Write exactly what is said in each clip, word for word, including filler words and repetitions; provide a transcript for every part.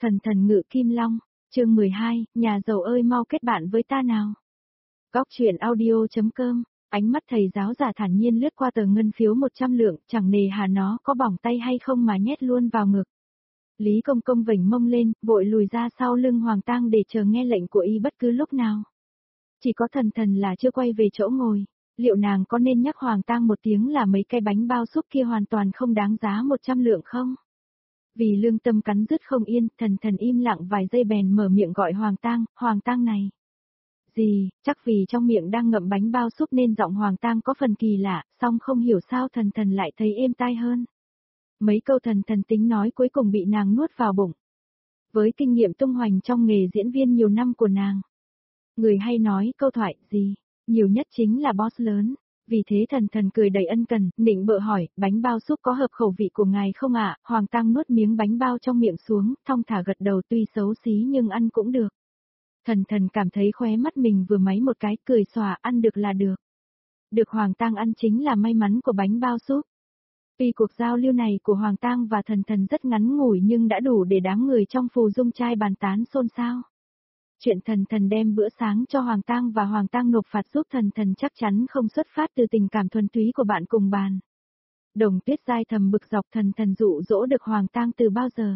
Thần thần ngự kim long, chương mười hai, nhà giàu ơi mau kết bạn với ta nào. Góc truyện audio.com, ánh mắt thầy giáo giả thản nhiên lướt qua tờ ngân phiếu một trăm lượng, chẳng nề hà nó có bỏng tay hay không mà nhét luôn vào ngực. Lý Công Công vểnh mông lên, vội lùi ra sau lưng Hoàng Tang để chờ nghe lệnh của y bất cứ lúc nào. Chỉ có thần thần là chưa quay về chỗ ngồi, liệu nàng có nên nhắc Hoàng Tang một tiếng là mấy cái bánh bao súp kia hoàn toàn không đáng giá một trăm lượng không? Vì lương tâm cắn rứt không yên, thần thần im lặng vài giây bèn mở miệng gọi Hoàng Tang, Hoàng Tang này. Gì, chắc vì trong miệng đang ngậm bánh bao súp nên giọng Hoàng Tang có phần kỳ lạ, song không hiểu sao thần thần lại thấy êm tai hơn. Mấy câu thần thần tính nói cuối cùng bị nàng nuốt vào bụng. Với kinh nghiệm tung hoành trong nghề diễn viên nhiều năm của nàng, người hay nói câu thoại gì, nhiều nhất chính là boss lớn. Vì thế thần thần cười đầy ân cần, nịnh bợ hỏi, bánh bao súp có hợp khẩu vị của ngài không ạ? Hoàng Tang nuốt miếng bánh bao trong miệng xuống, thong thả gật đầu, tuy xấu xí nhưng ăn cũng được. Thần thần cảm thấy khóe mắt mình vừa máy một cái, cười xòa, ăn được là được. Được Hoàng Tang ăn chính là may mắn của bánh bao súp. Tuy cuộc giao lưu này của Hoàng Tang và thần thần rất ngắn ngủi nhưng đã đủ để đám người trong phù dung trai bàn tán xôn xao. Chuyện thần thần đem bữa sáng cho Hoàng Tang và Hoàng Tang nộp phạt giúp thần thần chắc chắn không xuất phát từ tình cảm thuần túy của bạn cùng bàn. Đồng Tuyết Giai thầm bực dọc thần thần dụ dỗ được Hoàng Tang từ bao giờ.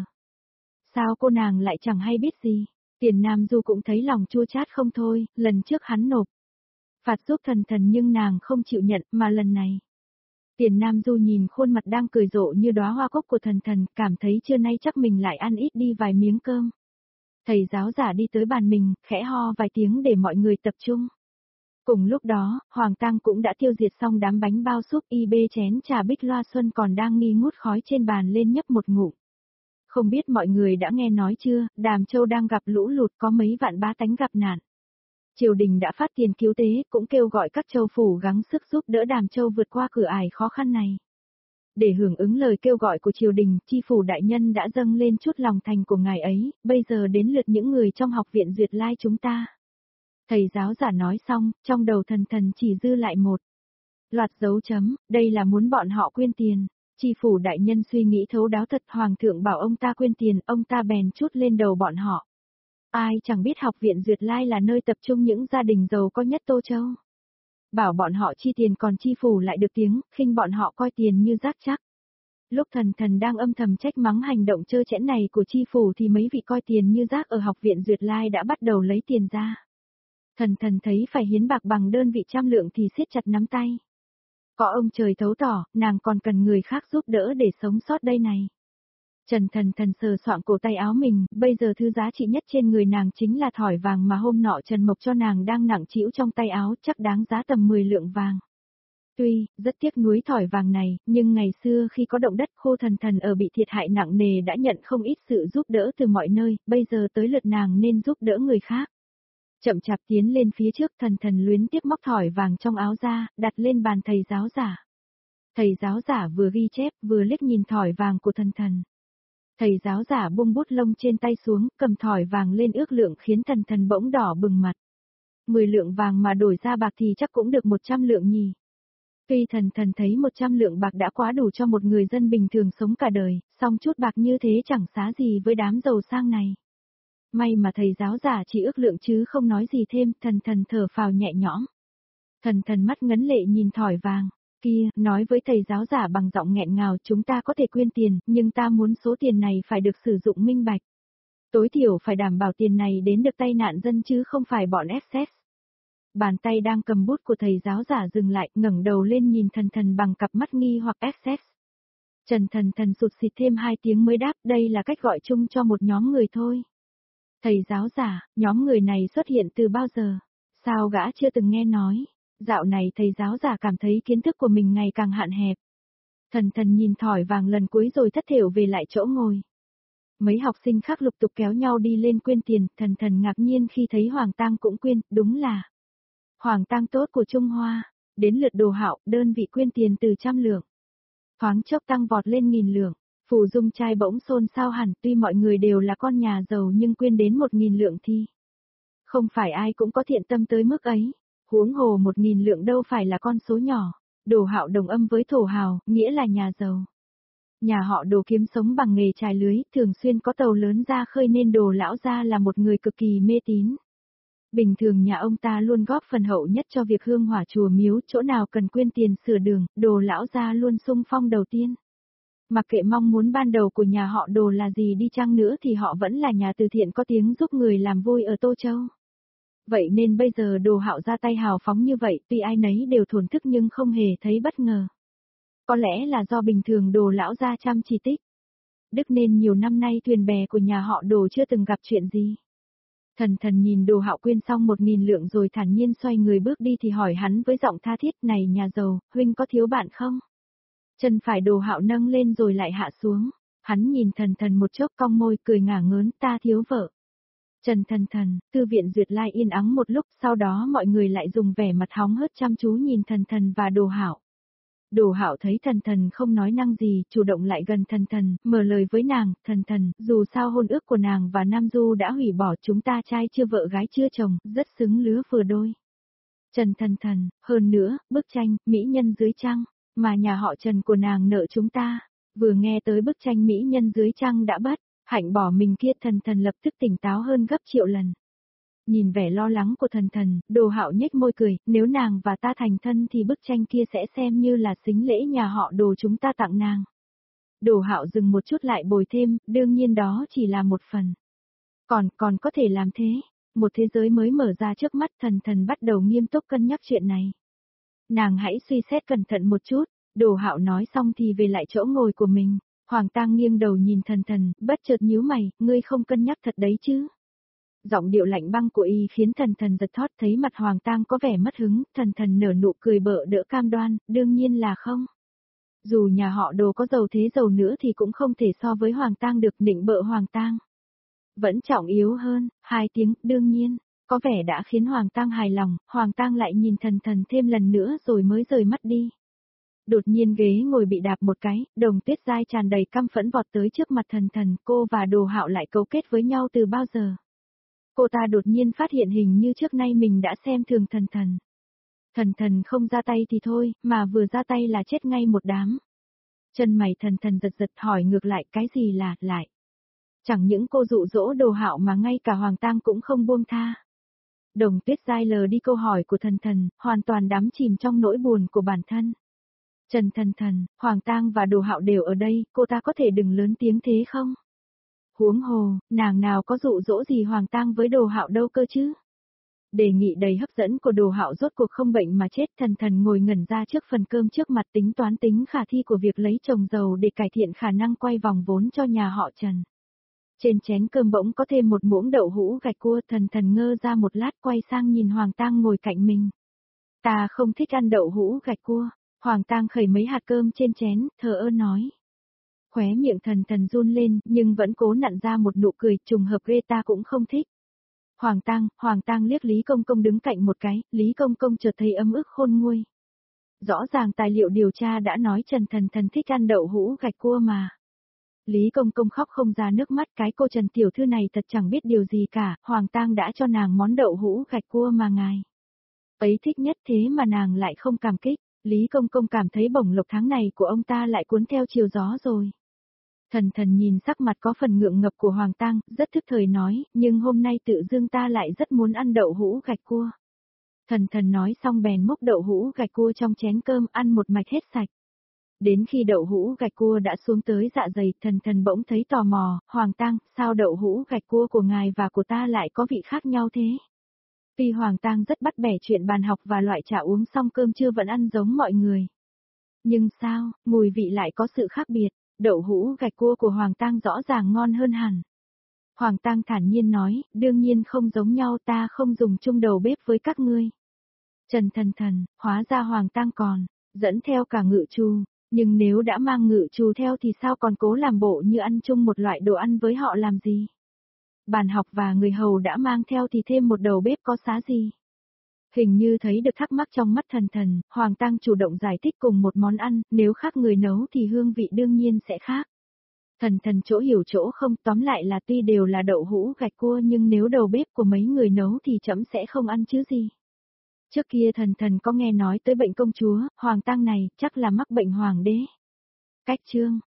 Sao cô nàng lại chẳng hay biết gì, Tiền Nam Du cũng thấy lòng chua chát không thôi, lần trước hắn nộp phạt giúp thần thần nhưng nàng không chịu nhận mà lần này. Tiền Nam Du nhìn khuôn mặt đang cười rộ như đóa hoa cúc của thần thần, cảm thấy trưa nay chắc mình lại ăn ít đi vài miếng cơm. Thầy giáo giả đi tới bàn mình, khẽ ho vài tiếng để mọi người tập trung. Cùng lúc đó, Hoàng Tang cũng đã tiêu diệt xong đám bánh bao súp, y bê chén trà bích loa xuân còn đang nghi ngút khói trên bàn lên nhấp một ngụm. Không biết mọi người đã nghe nói chưa, Đàm Châu đang gặp lũ lụt, có mấy vạn bá tánh gặp nạn. Triều đình đã phát tiền cứu tế, cũng kêu gọi các châu phủ gắng sức giúp đỡ Đàm Châu vượt qua cửa ải khó khăn này. Để hưởng ứng lời kêu gọi của triều đình, tri phủ đại nhân đã dâng lên chút lòng thành của ngài ấy, bây giờ đến lượt những người trong học viện Duyệt Lai chúng ta. Thầy giáo giả nói xong, trong đầu thần thần chỉ dư lại một loạt dấu chấm, đây là muốn bọn họ quyên tiền. Tri phủ đại nhân suy nghĩ thấu đáo thật, hoàng thượng bảo ông ta quyên tiền, ông ta bèn chút lên đầu bọn họ. Ai chẳng biết học viện Duyệt Lai là nơi tập trung những gia đình giàu có nhất Tô Châu. Bảo bọn họ chi tiền còn tri phủ lại được tiếng, khinh bọn họ coi tiền như rác chắc. Lúc thần thần đang âm thầm trách mắng hành động trơ trẽn này của tri phủ thì mấy vị coi tiền như rác ở học viện Duyệt Lai đã bắt đầu lấy tiền ra. Thần thần thấy phải hiến bạc bằng đơn vị trăm lượng thì siết chặt nắm tay. Có ông trời thấu tỏ, nàng còn cần người khác giúp đỡ để sống sót đây này. Trần thần thần sờ soạng cổ tay áo mình, bây giờ thứ giá trị nhất trên người nàng chính là thỏi vàng mà hôm nọ Trần Mộc cho nàng đang nặng trĩu trong tay áo, chắc đáng giá tầm mười lượng vàng. Tuy, rất tiếc nuối thỏi vàng này, nhưng ngày xưa khi có động đất khô thần thần ở bị thiệt hại nặng nề đã nhận không ít sự giúp đỡ từ mọi nơi, bây giờ tới lượt nàng nên giúp đỡ người khác. Chậm chạp tiến lên phía trước, thần thần luyến tiếc móc thỏi vàng trong áo ra, đặt lên bàn thầy giáo giả. Thầy giáo giả vừa ghi chép vừa liếc nhìn thỏi vàng của thần thần. Thầy giáo giả buông bút lông trên tay xuống, cầm thỏi vàng lên ước lượng khiến thần thần bỗng đỏ bừng mặt. Mười lượng vàng mà đổi ra bạc thì chắc cũng được một trăm lượng nhỉ. Tuy thần thần thấy một trăm lượng bạc đã quá đủ cho một người dân bình thường sống cả đời, song chút bạc như thế chẳng xá gì với đám giàu sang này. May mà thầy giáo giả chỉ ước lượng chứ không nói gì thêm, thần thần thở phào nhẹ nhõm. Thần thần mắt ngấn lệ nhìn thỏi vàng, kia, nói với thầy giáo giả bằng giọng nghẹn ngào, chúng ta có thể quyên tiền, nhưng ta muốn số tiền này phải được sử dụng minh bạch. Tối thiểu phải đảm bảo tiền này đến được tay nạn dân chứ không phải bọn ép ét. Bàn tay đang cầm bút của thầy giáo giả dừng lại, ngẩng đầu lên nhìn thần thần bằng cặp mắt nghi hoặc ép ét. Trần thần thần sụt xịt thêm hai tiếng mới đáp, đây là cách gọi chung cho một nhóm người thôi. Thầy giáo giả, nhóm người này xuất hiện từ bao giờ? Sao gã chưa từng nghe nói? Dạo này thầy giáo giả cảm thấy kiến thức của mình ngày càng hạn hẹp. Thần thần nhìn thỏi vàng lần cuối rồi thất thểu về lại chỗ ngồi. Mấy học sinh khác lục tục kéo nhau đi lên quyên tiền, thần thần ngạc nhiên khi thấy Hoàng Tang cũng quyên, đúng là Hoàng Tang tốt của Trung Hoa. Đến lượt Đồ Hạo, đơn vị quyên tiền từ trăm lượng. Thoáng chốc tăng vọt lên nghìn lượng. Phù dung trai bỗng xôn xao hẳn, tuy mọi người đều là con nhà giàu nhưng quyên đến một nghìn lượng thì không phải ai cũng có thiện tâm tới mức ấy. Huống hồ một nghìn lượng đâu phải là con số nhỏ. Đồ Hạo đồng âm với Thổ Hào, nghĩa là nhà giàu. Nhà họ Đồ kiếm sống bằng nghề chài lưới, thường xuyên có tàu lớn ra khơi nên Đồ lão gia là một người cực kỳ mê tín. Bình thường nhà ông ta luôn góp phần hậu nhất cho việc hương hỏa chùa miếu, chỗ nào cần quyên tiền sửa đường, Đồ lão gia luôn xung phong đầu tiên. Mặc kệ mong muốn ban đầu của nhà họ Đồ là gì đi chăng nữa thì họ vẫn là nhà từ thiện có tiếng giúp người làm vui ở Tô Châu. Vậy nên bây giờ Đồ Hạo ra tay hào phóng như vậy, tuy ai nấy đều thổn thức nhưng không hề thấy bất ngờ. Có lẽ là do bình thường Đồ lão gia chăm chỉ tích đức nên nhiều năm nay thuyền bè của nhà họ Đồ chưa từng gặp chuyện gì. Thần thần nhìn Đồ Hạo quyên xong một nghìn lượng rồi thản nhiên xoay người bước đi thì hỏi hắn với giọng tha thiết, này nhà giàu, huynh có thiếu bạn không? Chân phải Đồ Hạo nâng lên rồi lại hạ xuống. Hắn nhìn thần thần một chốc cong môi cười ngả ngớn, ta thiếu vợ. Trần thần thần, thư viện Duyệt Lai yên ắng một lúc, sau đó mọi người lại dùng vẻ mặt hóng hớt chăm chú nhìn thần thần và Đồ Hạo. Đồ Hạo thấy thần thần không nói năng gì, chủ động lại gần thần thần, mở lời với nàng, thần thần, dù sao hôn ước của nàng và Nam Du đã hủy bỏ, chúng ta trai chưa vợ gái chưa chồng, rất xứng lứa vừa đôi. Trần thần thần, hơn nữa, bức tranh, mỹ nhân dưới trăng, mà nhà họ Trần của nàng nợ chúng ta, vừa nghe tới bức tranh mỹ nhân dưới trăng đã bất, hạnh bỏ mình kia thần thần lập tức tỉnh táo hơn gấp triệu lần. Nhìn vẻ lo lắng của thần thần, Đồ Hạo nhếch môi cười, nếu nàng và ta thành thân thì bức tranh kia sẽ xem như là sính lễ nhà họ Đồ chúng ta tặng nàng. Đồ Hạo dừng một chút lại bồi thêm, đương nhiên đó chỉ là một phần. Còn, còn có thể làm thế. Một thế giới mới mở ra trước mắt, thần thần bắt đầu nghiêm túc cân nhắc chuyện này. Nàng hãy suy xét cẩn thận một chút, Đồ Hạo nói xong thì về lại chỗ ngồi của mình. Hoàng Tang nghiêng đầu nhìn thần thần, bất chợt nhíu mày, ngươi không cân nhắc thật đấy chứ. Giọng điệu lạnh băng của y khiến thần thần giật thót, thấy mặt Hoàng Tang có vẻ mất hứng, thần thần nở nụ cười bợ đỡ cam đoan, đương nhiên là không. Dù nhà họ Đồ có giàu thế giàu nữa thì cũng không thể so với Hoàng Tang được, nịnh bợ Hoàng Tang. Vẫn trọng yếu hơn, hai tiếng, đương nhiên, có vẻ đã khiến Hoàng Tang hài lòng, Hoàng Tang lại nhìn thần thần thêm lần nữa rồi mới rời mắt đi. Đột nhiên ghế ngồi bị đạp một cái, Đồng Tuyết Giai tràn đầy căm phẫn vọt tới trước mặt thần thần, cô và Đồ Hạo lại cấu kết với nhau từ bao giờ? Cô ta đột nhiên phát hiện hình như trước nay mình đã xem thường thần thần. Thần thần không ra tay thì thôi, mà vừa ra tay là chết ngay một đám. Chân mày thần thần giật giật hỏi ngược lại, cái gì là, lại. Chẳng những cô dụ dỗ Đồ Hạo mà ngay cả Hoàng Tang cũng không buông tha. Đồng Tuyết Giai lờ đi câu hỏi của thần thần, hoàn toàn đắm chìm trong nỗi buồn của bản thân. Trần thần thần, Hoàng Tang và Đồ Hạo đều ở đây, cô ta có thể đừng lớn tiếng thế không? Huống hồ, nàng nào có dụ dỗ gì Hoàng Tang với Đồ Hạo đâu cơ chứ? Đề nghị đầy hấp dẫn của Đồ Hạo rốt cuộc không bệnh mà chết, thần thần ngồi ngẩn ra trước phần cơm trước mặt tính toán tính khả thi của việc lấy chồng giàu để cải thiện khả năng quay vòng vốn cho nhà họ Trần. Trên chén cơm bỗng có thêm một muỗng đậu hũ gạch cua, thần thần ngơ ra một lát quay sang nhìn Hoàng Tang ngồi cạnh mình. Ta không thích ăn đậu hũ gạch cua. Hoàng Tang khẩy mấy hạt cơm trên chén, thờ ơ nói. Khóe miệng thần thần run lên, nhưng vẫn cố nặn ra một nụ cười, trùng hợp ghê ta cũng không thích. Hoàng Tang, Hoàng Tang liếc Lý Công Công đứng cạnh một cái, Lý Công Công chợt thấy ấm ức khôn nguôi. Rõ ràng tài liệu điều tra đã nói Trần thần thần thích ăn đậu hũ gạch cua mà. Lý Công Công khóc không ra nước mắt, cái cô Trần tiểu thư này thật chẳng biết điều gì cả, Hoàng Tang đã cho nàng món đậu hũ gạch cua mà ngài ấy thích nhất thế mà nàng lại không cảm kích. Lý Công Công cảm thấy bổng lộc tháng này của ông ta lại cuốn theo chiều gió rồi. Thần thần nhìn sắc mặt có phần ngượng ngập của Hoàng Tang, rất thức thời nói, nhưng hôm nay tự dưng ta lại rất muốn ăn đậu hũ gạch cua. Thần thần nói xong bèn múc đậu hũ gạch cua trong chén cơm ăn một mạch hết sạch. Đến khi đậu hũ gạch cua đã xuống tới dạ dày, thần thần bỗng thấy tò mò, Hoàng Tang, sao đậu hũ gạch cua của ngài và của ta lại có vị khác nhau thế? Tuy Hoàng Tang rất bắt bẻ chuyện bàn học và loại trà uống xong cơm trưa vẫn ăn giống mọi người. Nhưng sao, mùi vị lại có sự khác biệt, đậu hũ gạch cua của Hoàng Tang rõ ràng ngon hơn hẳn. Hoàng Tang thản nhiên nói, đương nhiên không giống nhau, ta không dùng chung đầu bếp với các ngươi. Trần thần thần, hóa ra Hoàng Tang còn dẫn theo cả ngự trù, nhưng nếu đã mang ngự trù theo thì sao còn cố làm bộ như ăn chung một loại đồ ăn với họ làm gì? Bàn học và người hầu đã mang theo thì thêm một đầu bếp có xá gì? Hình như thấy được thắc mắc trong mắt thần thần, Hoàng Tang chủ động giải thích cùng một món ăn, nếu khác người nấu thì hương vị đương nhiên sẽ khác. Thần thần chỗ hiểu chỗ không, tóm lại là tuy đều là đậu hũ gạch cua nhưng nếu đầu bếp của mấy người nấu thì trẫm sẽ không ăn chứ gì. Trước kia thần thần có nghe nói tới bệnh công chúa, Hoàng Tang này chắc là mắc bệnh hoàng đế. Cách chương